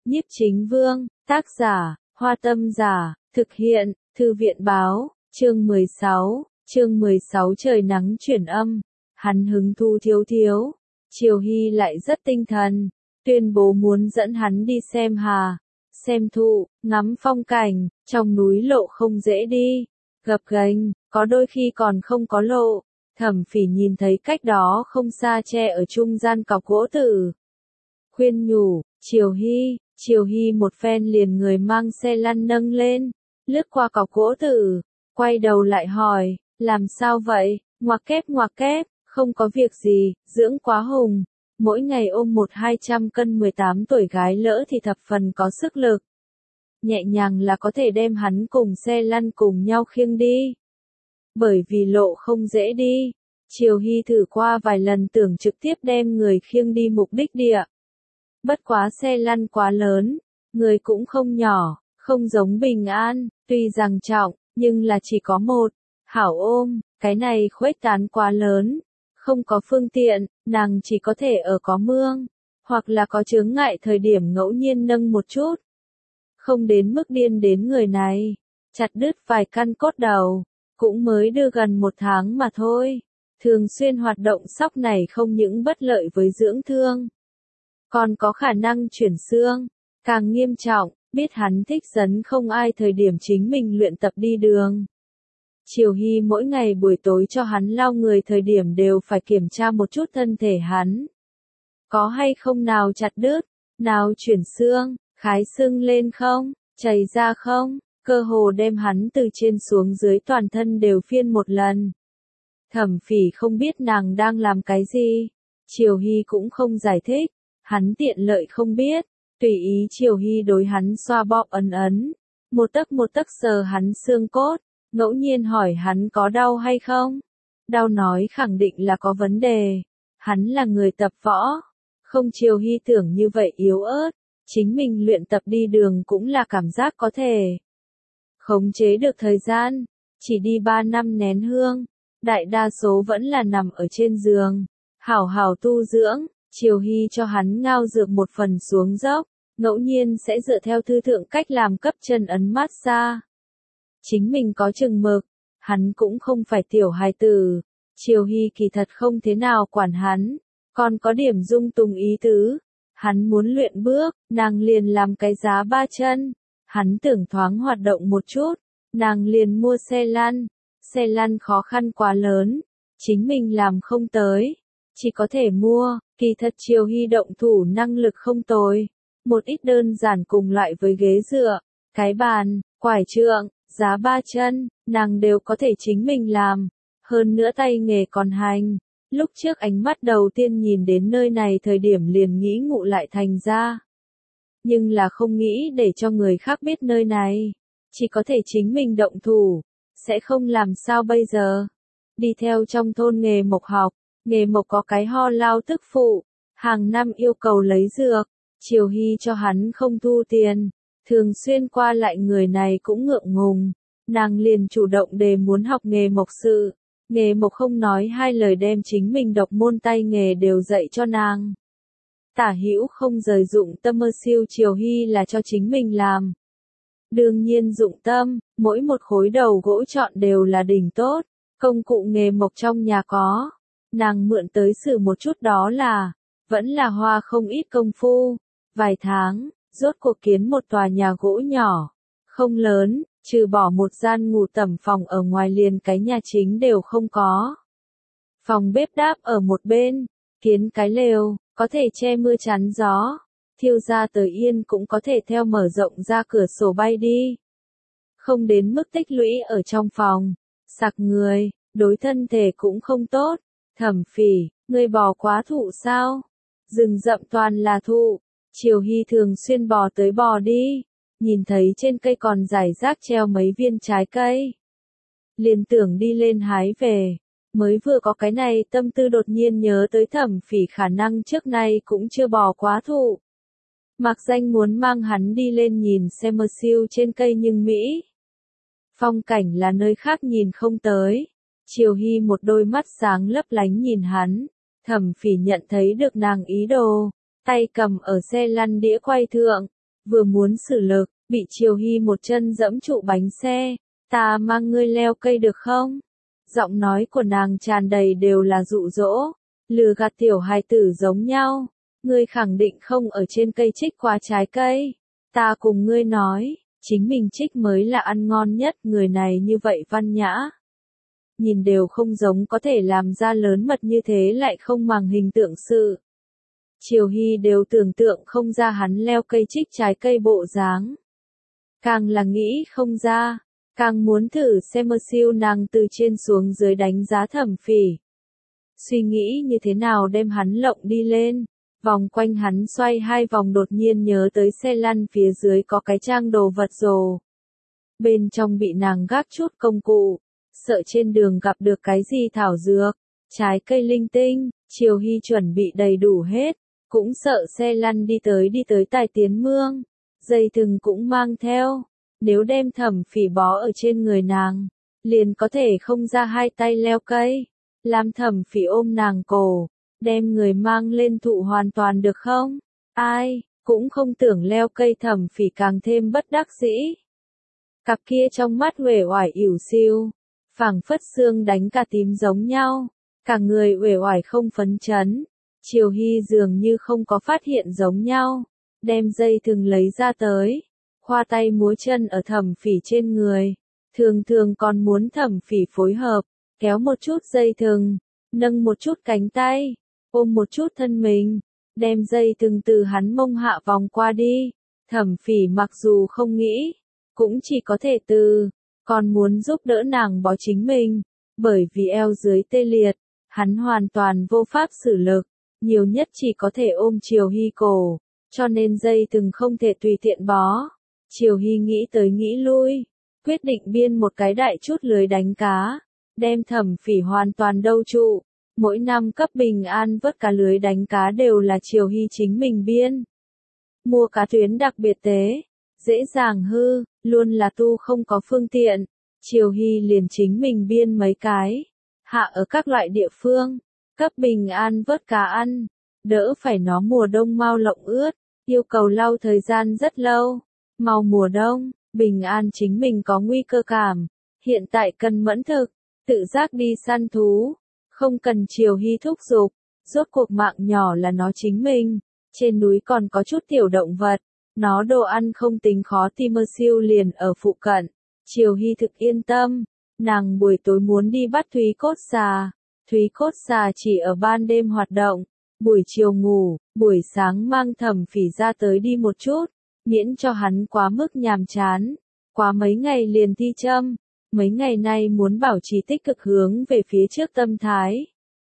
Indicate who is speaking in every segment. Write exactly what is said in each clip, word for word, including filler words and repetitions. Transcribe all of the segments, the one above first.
Speaker 1: Nhiếp Chính Vương, tác giả, Hoa Tâm Giả, thực hiện, Thư viện Báo, chương mười sáu, chương mười sáu trời nắng chuyển âm, hắn hứng thu thiếu thiếu, Triều Hy lại rất tinh thần, tuyên bố muốn dẫn hắn đi xem hà, xem thụ, ngắm phong cảnh, trong núi lộ không dễ đi, gập ghềnh, có đôi khi còn không có lộ. Thẩm Phỉ nhìn thấy cách đó không xa tre ở trung gian cọc gỗ tử. Khuyên nhủ, Triều Hy, Triều Hy một phen liền người mang xe lăn nâng lên, lướt qua cọc gỗ tử, quay đầu lại hỏi, làm sao vậy, ngoặc kép ngoặc kép, không có việc gì, dưỡng quá hùng, mỗi ngày ôm một hai trăm cân mười tám tuổi gái lỡ thì thập phần có sức lực. Nhẹ nhàng là có thể đem hắn cùng xe lăn cùng nhau khiêng đi. Bởi vì lộ không dễ đi, Triều Hy thử qua vài lần tưởng trực tiếp đem người khiêng đi mục đích địa. Bất quá xe lăn quá lớn, người cũng không nhỏ, không giống Bình An, tuy rằng trọng, nhưng là chỉ có một, hảo ôm, cái này khuếch tán quá lớn, không có phương tiện, nàng chỉ có thể ở có mương, hoặc là có chướng ngại thời điểm ngẫu nhiên nâng một chút. Không đến mức điên đến người này, chặt đứt vài căn cốt đầu, cũng mới đưa gần một tháng mà thôi. Thường xuyên hoạt động sóc này không những bất lợi với dưỡng thương, còn có khả năng chuyển xương, càng nghiêm trọng, biết hắn thích dấn không ai thời điểm chính mình luyện tập đi đường. Triều Hy mỗi ngày buổi tối cho hắn lau người thời điểm đều phải kiểm tra một chút thân thể hắn. Có hay không nào chặt đứt, nào chuyển xương, khái sưng lên không, chảy ra không, cơ hồ đem hắn từ trên xuống dưới toàn thân đều phiên một lần. Thẩm Phỉ không biết nàng đang làm cái gì, Triều Hy cũng không giải thích, hắn tiện lợi không biết, tùy ý Triều Hy đối hắn xoa bóp ấn ấn, một tấc một tấc sờ hắn xương cốt, ngẫu nhiên hỏi hắn có đau hay không. Đau nói khẳng định là có vấn đề, hắn là người tập võ, không Triều Hy tưởng như vậy yếu ớt, chính mình luyện tập đi đường cũng là cảm giác có thể khống chế được thời gian, chỉ đi ba năm nén hương. Đại đa số vẫn là nằm ở trên giường, hảo hảo tu dưỡng, Triều Hy cho hắn ngao dược một phần xuống dốc, ngẫu nhiên sẽ dựa theo thư thượng cách làm cấp chân ấn mát xa. Chính mình có chừng mực, hắn cũng không phải tiểu hài tử, Triều Hy kỳ thật không thế nào quản hắn, còn có điểm dung tùng ý tứ, hắn muốn luyện bước, nàng liền làm cái giá ba chân, hắn tưởng thoáng hoạt động một chút, nàng liền mua xe lăn. Xe lăn khó khăn quá lớn, chính mình làm không tới, chỉ có thể mua, kỳ thật Triều Hy động thủ năng lực không tồi, một ít đơn giản cùng loại với ghế dựa, cái bàn, quải trượng, giá ba chân, nàng đều có thể chính mình làm, hơn nữa tay nghề còn hành. Lúc trước ánh mắt đầu tiên nhìn đến nơi này thời điểm liền nghĩ ngụ lại thành ra, nhưng là không nghĩ để cho người khác biết nơi này, chỉ có thể chính mình động thủ. Sẽ không làm sao bây giờ. Đi theo trong thôn nghề mộc học, nghề mộc có cái ho lao tức phụ, hàng năm yêu cầu lấy dược, Triều Hy cho hắn không thu tiền, thường xuyên qua lại người này cũng ngượng ngùng, nàng liền chủ động đề muốn học nghề mộc sự, nghề mộc không nói hai lời đem chính mình độc môn tay nghề đều dạy cho nàng. Tả hữu không rời dụng tâm mơ siêu Triều Hy là cho chính mình làm. Đương nhiên dụng tâm, mỗi một khối đầu gỗ chọn đều là đỉnh tốt, công cụ nghề mộc trong nhà có, nàng mượn tới sử một chút đó là, vẫn là hoa không ít công phu, vài tháng, rốt cuộc kiến một tòa nhà gỗ nhỏ, không lớn, trừ bỏ một gian ngủ tẩm phòng ở ngoài liền cái nhà chính đều không có. Phòng bếp đáp ở một bên, kiến cái lều, có thể che mưa chắn gió. Thiêu ra tới yên cũng có thể theo mở rộng ra cửa sổ bay đi. Không đến mức tích lũy ở trong phòng, sặc người, đối thân thể cũng không tốt. Thẩm Phỉ, ngươi bò quá thụ sao? Rừng rậm toàn là thụ, Triều Hy thường xuyên bò tới bò đi, nhìn thấy trên cây còn rải rác treo mấy viên trái cây. Liền tưởng đi lên hái về, mới vừa có cái này tâm tư đột nhiên nhớ tới Thẩm Phỉ khả năng trước nay cũng chưa bò quá thụ. Mạc Danh muốn mang hắn đi lên nhìn xem mơ siêu trên cây nhưng Mỹ. Phong cảnh là nơi khác nhìn không tới. Triều Hy một đôi mắt sáng lấp lánh nhìn hắn. Thẩm Phỉ nhận thấy được nàng ý đồ. Tay cầm ở xe lăn đĩa quay thượng. vừa muốn xử lực, bị Triều Hy một chân dẫm trụ bánh xe, ta mang ngươi leo cây được không? Giọng nói của nàng tràn đầy đều là dụ dỗ, lừa gạt tiểu hài tử giống nhau, ngươi khẳng định không ở trên cây trích qua trái cây, ta cùng ngươi nói, chính mình trích mới là ăn ngon nhất, người này như vậy văn nhã. Nhìn đều không giống có thể làm ra lớn mật như thế lại không màng hình tượng sự. Triều Hy đều tưởng tượng không ra hắn leo cây trích trái cây bộ dáng. Càng là nghĩ không ra, càng muốn thử xem mơ siêu nàng từ trên xuống dưới đánh giá Thẩm Phỉ. Suy nghĩ như thế nào đem hắn lộng đi lên, vòng quanh hắn xoay hai vòng đột nhiên nhớ tới xe lăn phía dưới có cái trang đồ vật rồ. Bên trong bị nàng gác chút công cụ, sợ trên đường gặp được cái gì thảo dược, trái cây linh tinh, Triều Hy chuẩn bị đầy đủ hết, cũng sợ xe lăn đi tới đi tới tài tiến mương, dây thừng cũng mang theo, nếu đem Thẩm Phỉ bó ở trên người nàng, liền có thể không ra hai tay leo cây, làm Thẩm Phỉ ôm nàng cổ, đem người mang lên thụ hoàn toàn được không? Ai, cũng không tưởng leo cây. Thẩm Phỉ càng thêm bất đắc dĩ. Cặp kia trong mắt uể oải ỉu xìu, phảng phất xương đánh cả tím giống nhau, cả người uể oải không phấn chấn. Triều Hy dường như không có phát hiện giống nhau, đem dây thừng lấy ra tới, khoa tay múa chân ở Thẩm Phỉ trên người, thường thường còn muốn Thẩm Phỉ phối hợp, kéo một chút dây thừng, nâng một chút cánh tay, ôm một chút thân mình, đem dây thừng từ hắn mông hạ vòng qua đi. Thẩm Phỉ mặc dù không nghĩ, cũng chỉ có thể từ, còn muốn giúp đỡ nàng bó chính mình, bởi vì eo dưới tê liệt, hắn hoàn toàn vô pháp xử lực, nhiều nhất chỉ có thể ôm Triều Hy cổ, cho nên dây thừng không thể tùy tiện bó. Triều Hy nghĩ tới nghĩ lui, quyết định biên một cái đại chút lưới đánh cá, đem Thẩm Phỉ hoàn toàn đâu trụ. Mỗi năm cấp bình an vớt cá lưới đánh cá đều là Triều Hy chính mình biên. Mua cá tuyến đặc biệt tế, dễ dàng hư, luôn là tu không có phương tiện. Triều Hy liền chính mình biên mấy cái, hạ ở các loại địa phương, cấp bình an vớt cá ăn, đỡ phải nó mùa đông mau lộng ướt, yêu cầu lau thời gian rất lâu. Mau mùa đông, bình an chính mình có nguy cơ cảm, hiện tại cần mẫn thực, tự giác đi săn thú. Không cần Triều Hy thúc giục, rốt cuộc mạng nhỏ là nó chính mình, trên núi còn có chút tiểu động vật, nó đồ ăn không tính khó tìm mơ siêu liền ở phụ cận. Triều Hy thực yên tâm, nàng buổi tối muốn đi bắt Thúy Cốt Xà, Thúy Cốt Xà chỉ ở ban đêm hoạt động, buổi chiều ngủ, buổi sáng mang Thẩm Phỉ ra tới đi một chút, miễn cho hắn quá mức nhàm chán, quá mấy ngày liền thi châm. Mấy ngày nay muốn bảo trì tích cực hướng về phía trước tâm thái.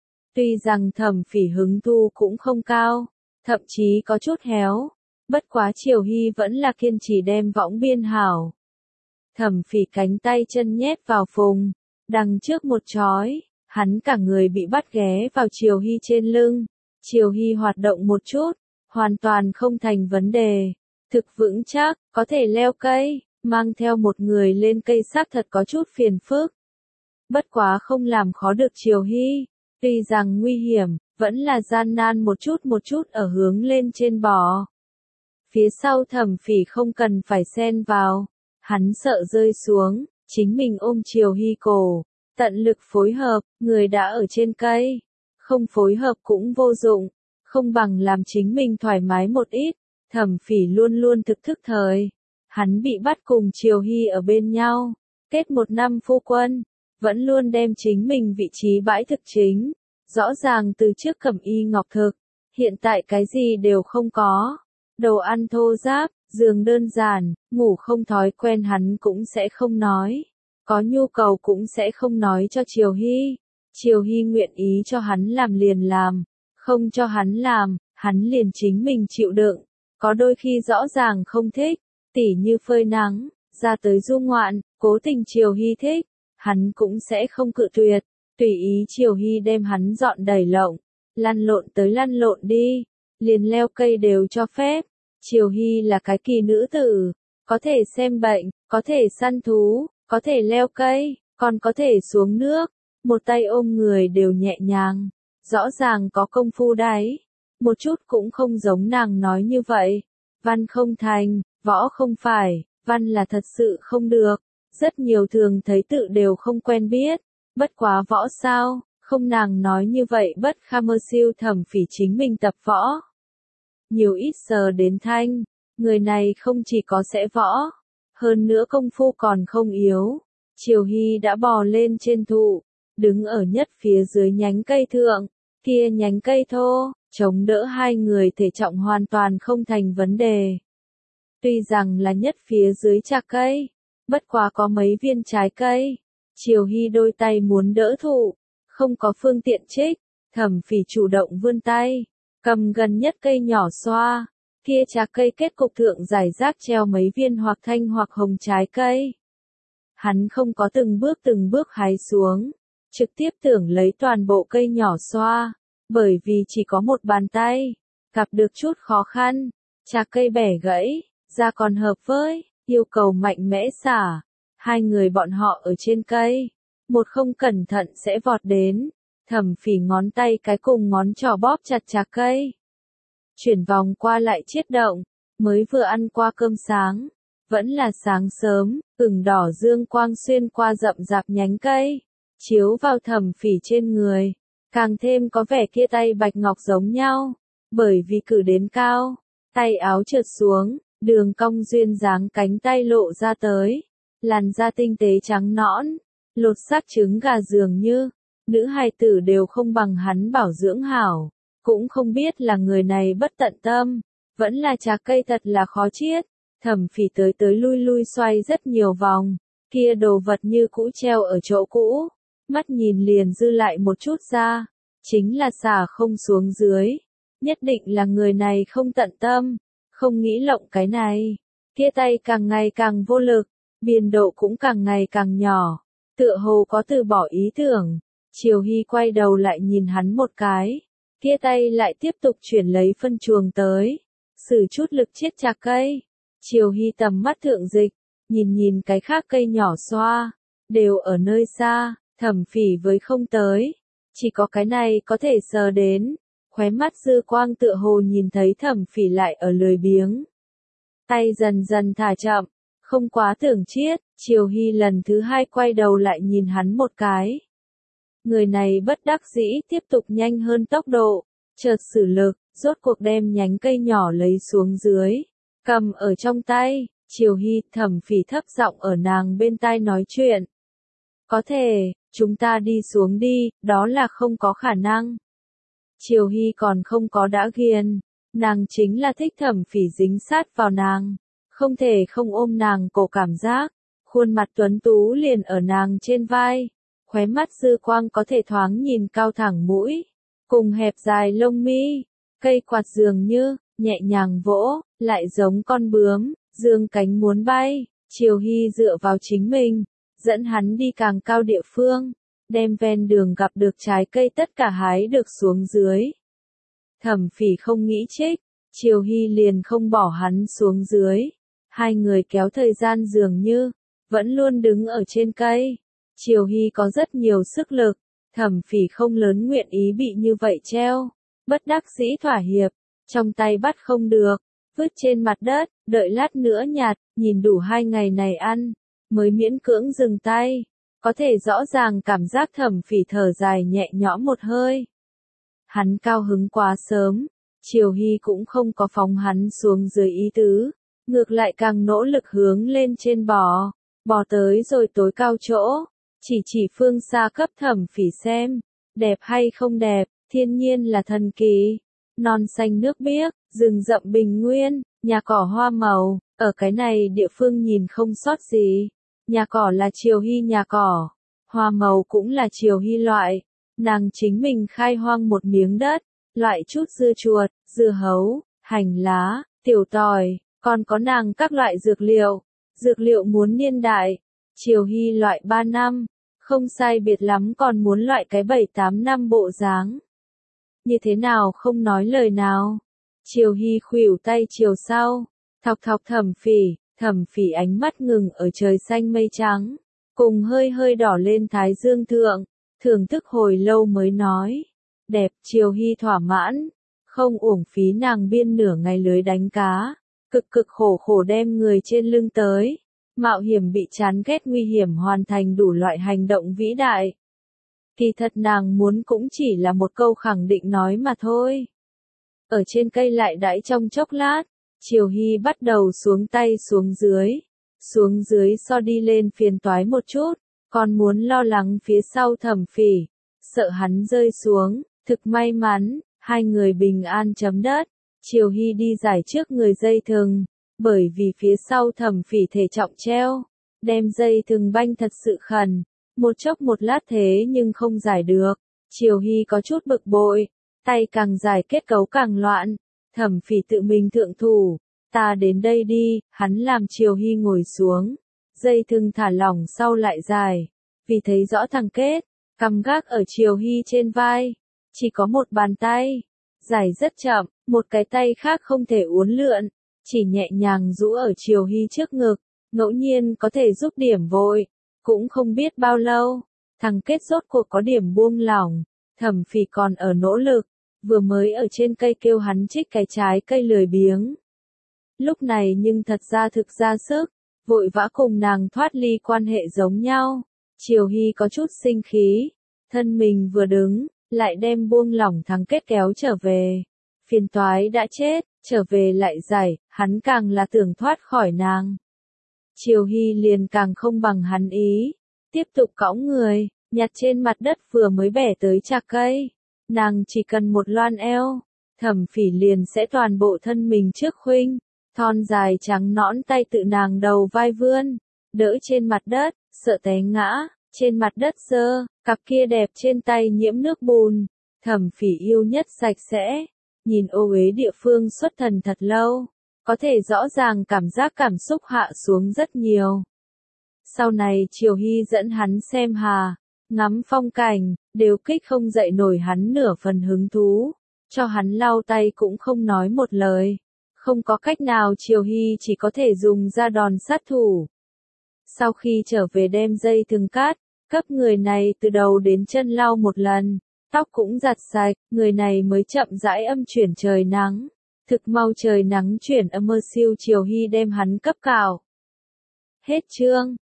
Speaker 1: Tuy rằng Thẩm Phỉ hứng thu cũng không cao, thậm chí có chút héo, bất quá Triều Hy vẫn là kiên trì đem võng biên hảo. Thẩm Phỉ cánh tay chân nhét vào phùng, đằng trước một chói, hắn cả người bị bắt ghé vào Triều Hy trên lưng. Triều Hy hoạt động một chút, hoàn toàn không thành vấn đề, thực vững chắc, có thể leo cây. Mang theo một người lên cây xác thật có chút phiền phức. Bất quá không làm khó được Triều Hy, tuy rằng nguy hiểm, vẫn là gian nan một chút một chút ở hướng lên trên bò. Phía sau Thẩm Phỉ không cần phải xen vào, hắn sợ rơi xuống, chính mình ôm Triều Hy cổ, tận lực phối hợp, người đã ở trên cây, không phối hợp cũng vô dụng, không bằng làm chính mình thoải mái một ít. Thẩm Phỉ luôn luôn thực thức thời. Hắn bị bắt cùng Triều Hy ở bên nhau, kết một năm phu quân, vẫn luôn đem chính mình vị trí bãi thực chính, rõ ràng từ trước cẩm y ngọc thực, hiện tại cái gì đều không có, đồ ăn thô ráp, giường đơn giản, ngủ không thói quen hắn cũng sẽ không nói, có nhu cầu cũng sẽ không nói cho Triều Hy. Triều Hy nguyện ý cho hắn làm liền làm, không cho hắn làm, hắn liền chính mình chịu đựng, có đôi khi rõ ràng không thích. Tỉ như phơi nắng, ra tới du ngoạn, cố tình Triều Hy thích, hắn cũng sẽ không cự tuyệt, tùy ý Triều Hy đem hắn dọn đẩy lộng, lăn lộn tới lăn lộn đi, liền leo cây đều cho phép. Triều Hy là cái kỳ nữ tử, có thể xem bệnh, có thể săn thú, có thể leo cây, còn có thể xuống nước, một tay ôm người đều nhẹ nhàng, rõ ràng có công phu đấy, một chút cũng không giống nàng nói như vậy. văn không thành, võ không phải, văn là thật sự không được. Rất nhiều thường thấy tự đều không quen biết, bất quá võ sao, không nàng nói như vậy bất kham mơ siêu Thẩm Phỉ chính mình tập võ. Nhiều ít giờ đến thanh, người này không chỉ có sẽ võ, hơn nữa công phu còn không yếu. Triều Hy đã bò lên trên thụ, đứng ở nhất phía dưới nhánh cây thượng, kia nhánh cây thô, chống đỡ hai người thể trọng hoàn toàn không thành vấn đề. Tuy rằng là nhất phía dưới chạc cây, bất quá có mấy viên trái cây, Triều Hy đôi tay muốn đỡ thụ, không có phương tiện trích, Thẩm Phỉ chủ động vươn tay, cầm gần nhất cây nhỏ xoa, kia trái cây kết cục thượng giải rác treo mấy viên hoặc thanh hoặc hồng trái cây. Hắn không có từng bước từng bước hái xuống, trực tiếp tưởng lấy toàn bộ cây nhỏ xoa, bởi vì chỉ có một bàn tay, gặp được chút khó khăn, trái cây bẻ gãy, ra còn hợp với, yêu cầu mạnh mẽ xả. Hai người bọn họ ở trên cây, một không cẩn thận sẽ vọt đến, Thẩm Phỉ ngón tay cái cùng ngón trỏ bóp chặt trái cây. Chuyển vòng qua lại chiết động, mới vừa ăn qua cơm sáng, vẫn là sáng sớm, ửng đỏ dương quang xuyên qua rậm rạp nhánh cây, chiếu vào Thẩm Phỉ trên người, càng thêm có vẻ kia tay bạch ngọc giống nhau, bởi vì cử đến cao, tay áo trượt xuống, đường cong duyên dáng cánh tay lộ ra tới, làn da tinh tế trắng nõn, lột xác trứng gà dường như, nữ hài tử đều không bằng hắn bảo dưỡng hảo, cũng không biết là người này bất tận tâm, vẫn là trà cây thật là khó chiết. Thẩm Phỉ tới tới lui lui xoay rất nhiều vòng, kia đồ vật như cũ treo ở chỗ cũ, mắt nhìn liền dư lại một chút ra, chính là xả không xuống dưới, nhất định là người này không tận tâm, không nghĩ lộng cái này, kia tay càng ngày càng vô lực, biên độ cũng càng ngày càng nhỏ, tựa hồ có từ bỏ ý tưởng. Triều Hy quay đầu lại nhìn hắn một cái, kia tay lại tiếp tục chuyển lấy phân chuồng tới, sử chút lực chiết chạc cây. Triều Hy tầm mắt thượng dịch, nhìn nhìn cái khác cây nhỏ xoa, đều ở nơi xa, Thẩm Phỉ với không tới, chỉ có cái này có thể sờ đến, khóe mắt dư quang tựa hồ nhìn thấy Thẩm Phỉ lại ở lười biếng. Tay dần dần thả chậm, không quá tưởng chiết, Triều Hy lần thứ hai quay đầu lại nhìn hắn một cái. Người này bất đắc dĩ tiếp tục nhanh hơn tốc độ, chợt sử lực, rốt cuộc đem nhánh cây nhỏ lấy xuống dưới, cầm ở trong tay. Triều Hy, Thẩm Phỉ thấp giọng ở nàng bên tai nói chuyện. Có thể, chúng ta đi xuống đi, đó là không có khả năng. Triều Hy còn không có đã ghiền, nàng chính là thích Thẩm Phỉ dính sát vào nàng, không thể không ôm nàng cổ cảm giác, khuôn mặt tuấn tú liền ở nàng trên vai, khóe mắt dư quang có thể thoáng nhìn cao thẳng mũi, cùng hẹp dài lông mi, cây quạt dường như, nhẹ nhàng vỗ, lại giống con bướm, dương cánh muốn bay. Triều Hy dựa vào chính mình, dẫn hắn đi càng cao địa phương, đem ven đường gặp được trái cây tất cả hái được xuống dưới. Thẩm Phỉ không nghĩ trích, Triều Hy liền không bỏ hắn xuống dưới. Hai người kéo thời gian dường như, vẫn luôn đứng ở trên cây. Triều Hy có rất nhiều sức lực, Thẩm Phỉ không lớn nguyện ý bị như vậy treo, bất đắc dĩ thỏa hiệp, trong tay bắt không được, vứt trên mặt đất, đợi lát nữa nhạt, nhìn đủ hai ngày này ăn, mới miễn cưỡng dừng tay, có thể rõ ràng cảm giác Thẩm Phỉ thở dài nhẹ nhõm một hơi. Hắn cao hứng quá sớm, Triều Hy cũng không có phóng hắn xuống dưới ý tứ, ngược lại càng nỗ lực hướng lên trên bò, bò tới rồi tối cao chỗ, chỉ chỉ phương xa cấp Thẩm Phỉ xem, đẹp hay không đẹp, thiên nhiên là thần kỳ, non xanh nước biếc, rừng rậm bình nguyên, nhà cỏ hoa màu, ở cái này địa phương nhìn không sót gì, nhà cỏ là Triều Hy nhà cỏ, hoa màu cũng là Triều Hy loại, nàng chính mình khai hoang một miếng đất, loại chút dưa chuột, dưa hấu, hành lá, tiểu tỏi, còn có nàng các loại dược liệu, dược liệu muốn niên đại, Triều Hy loại ba năm, không sai biệt lắm còn muốn loại cái bảy tám năm bộ dáng. Như thế nào không nói lời nào. Triều Hy khuỷu tay chiều sau, thọc thọc Thẩm Phỉ, Thẩm Phỉ ánh mắt ngừng ở trời xanh mây trắng, cùng hơi hơi đỏ lên thái dương thượng, thưởng thức hồi lâu mới nói. Đẹp. Triều Hy thỏa mãn, không uổng phí nàng biên nửa ngày lưới đánh cá, cực cực khổ khổ đem người trên lưng tới, mạo hiểm bị chán ghét nguy hiểm hoàn thành đủ loại hành động vĩ đại. Kỳ thật nàng muốn cũng chỉ là một câu khẳng định nói mà thôi. Ở trên cây lại đãi trong chốc lát, Triều Hy bắt đầu xuống tay xuống dưới. Xuống dưới so đi lên phiền toái một chút, còn muốn lo lắng phía sau Thẩm Phỉ, sợ hắn rơi xuống, thực may mắn, hai người bình an chấm đất. Triều Hy đi giải trước người dây thừng, bởi vì phía sau Thẩm Phỉ thể trọng treo, đem dây thừng banh thật sự khẩn, một chốc một lát thế nhưng không giải được. Triều Hy có chút bực bội, tay càng giải kết cấu càng loạn. Thẩm Phỉ tự mình thượng thủ, ta đến đây đi, hắn làm Triều Hy ngồi xuống, dây thừng thả lỏng sau lại dài, vì thấy rõ thằng kết, cằm gác ở Triều Hy trên vai, chỉ có một bàn tay, giải rất chậm, một cái tay khác không thể uốn lượn, chỉ nhẹ nhàng rũ ở Triều Hy trước ngực, ngẫu nhiên có thể giúp điểm vội, cũng không biết bao lâu, thằng kết rốt cuộc có điểm buông lỏng. Thẩm Phỉ còn ở nỗ lực, vừa mới ở trên cây kêu hắn trích cái trái cây lười biếng. Lúc này nhưng thật ra thực ra sức, vội vã cùng nàng thoát ly quan hệ giống nhau. Triều Hy có chút sinh khí, thân mình vừa đứng, lại đem buông lỏng thằng kết kéo trở về. Phiền toái đã chết, trở về lại giải, hắn càng là tưởng thoát khỏi nàng. Triều Hy liền càng không bằng hắn ý, tiếp tục cõng người, nhặt trên mặt đất vừa mới bẻ tới chạc cây. Nàng chỉ cần một loan eo, Thẩm Phỉ liền sẽ toàn bộ thân mình trước khuynh, thon dài trắng nõn tay tự nàng đầu vai vươn, đỡ trên mặt đất, sợ té ngã, trên mặt đất dơ, cặp kia đẹp trên tay nhiễm nước bùn. Thẩm Phỉ yêu nhất sạch sẽ, nhìn ô uế địa phương xuất thần thật lâu, có thể rõ ràng cảm giác cảm xúc hạ xuống rất nhiều. Sau này Triều Hy dẫn hắn xem hà, ngắm phong cảnh, đều kích không dậy nổi hắn nửa phần hứng thú, cho hắn lau tay cũng không nói một lời. Không có cách nào Triều Hy chỉ có thể dùng ra đòn sát thủ. Sau khi trở về đem dây thừng cát, cấp người này từ đầu đến chân lau một lần, tóc cũng giặt sạch, người này mới chậm rãi âm chuyển trời nắng. Thực mau trời nắng chuyển âm mơ siêu Triều Hy đem hắn cấp cào. Hết chương.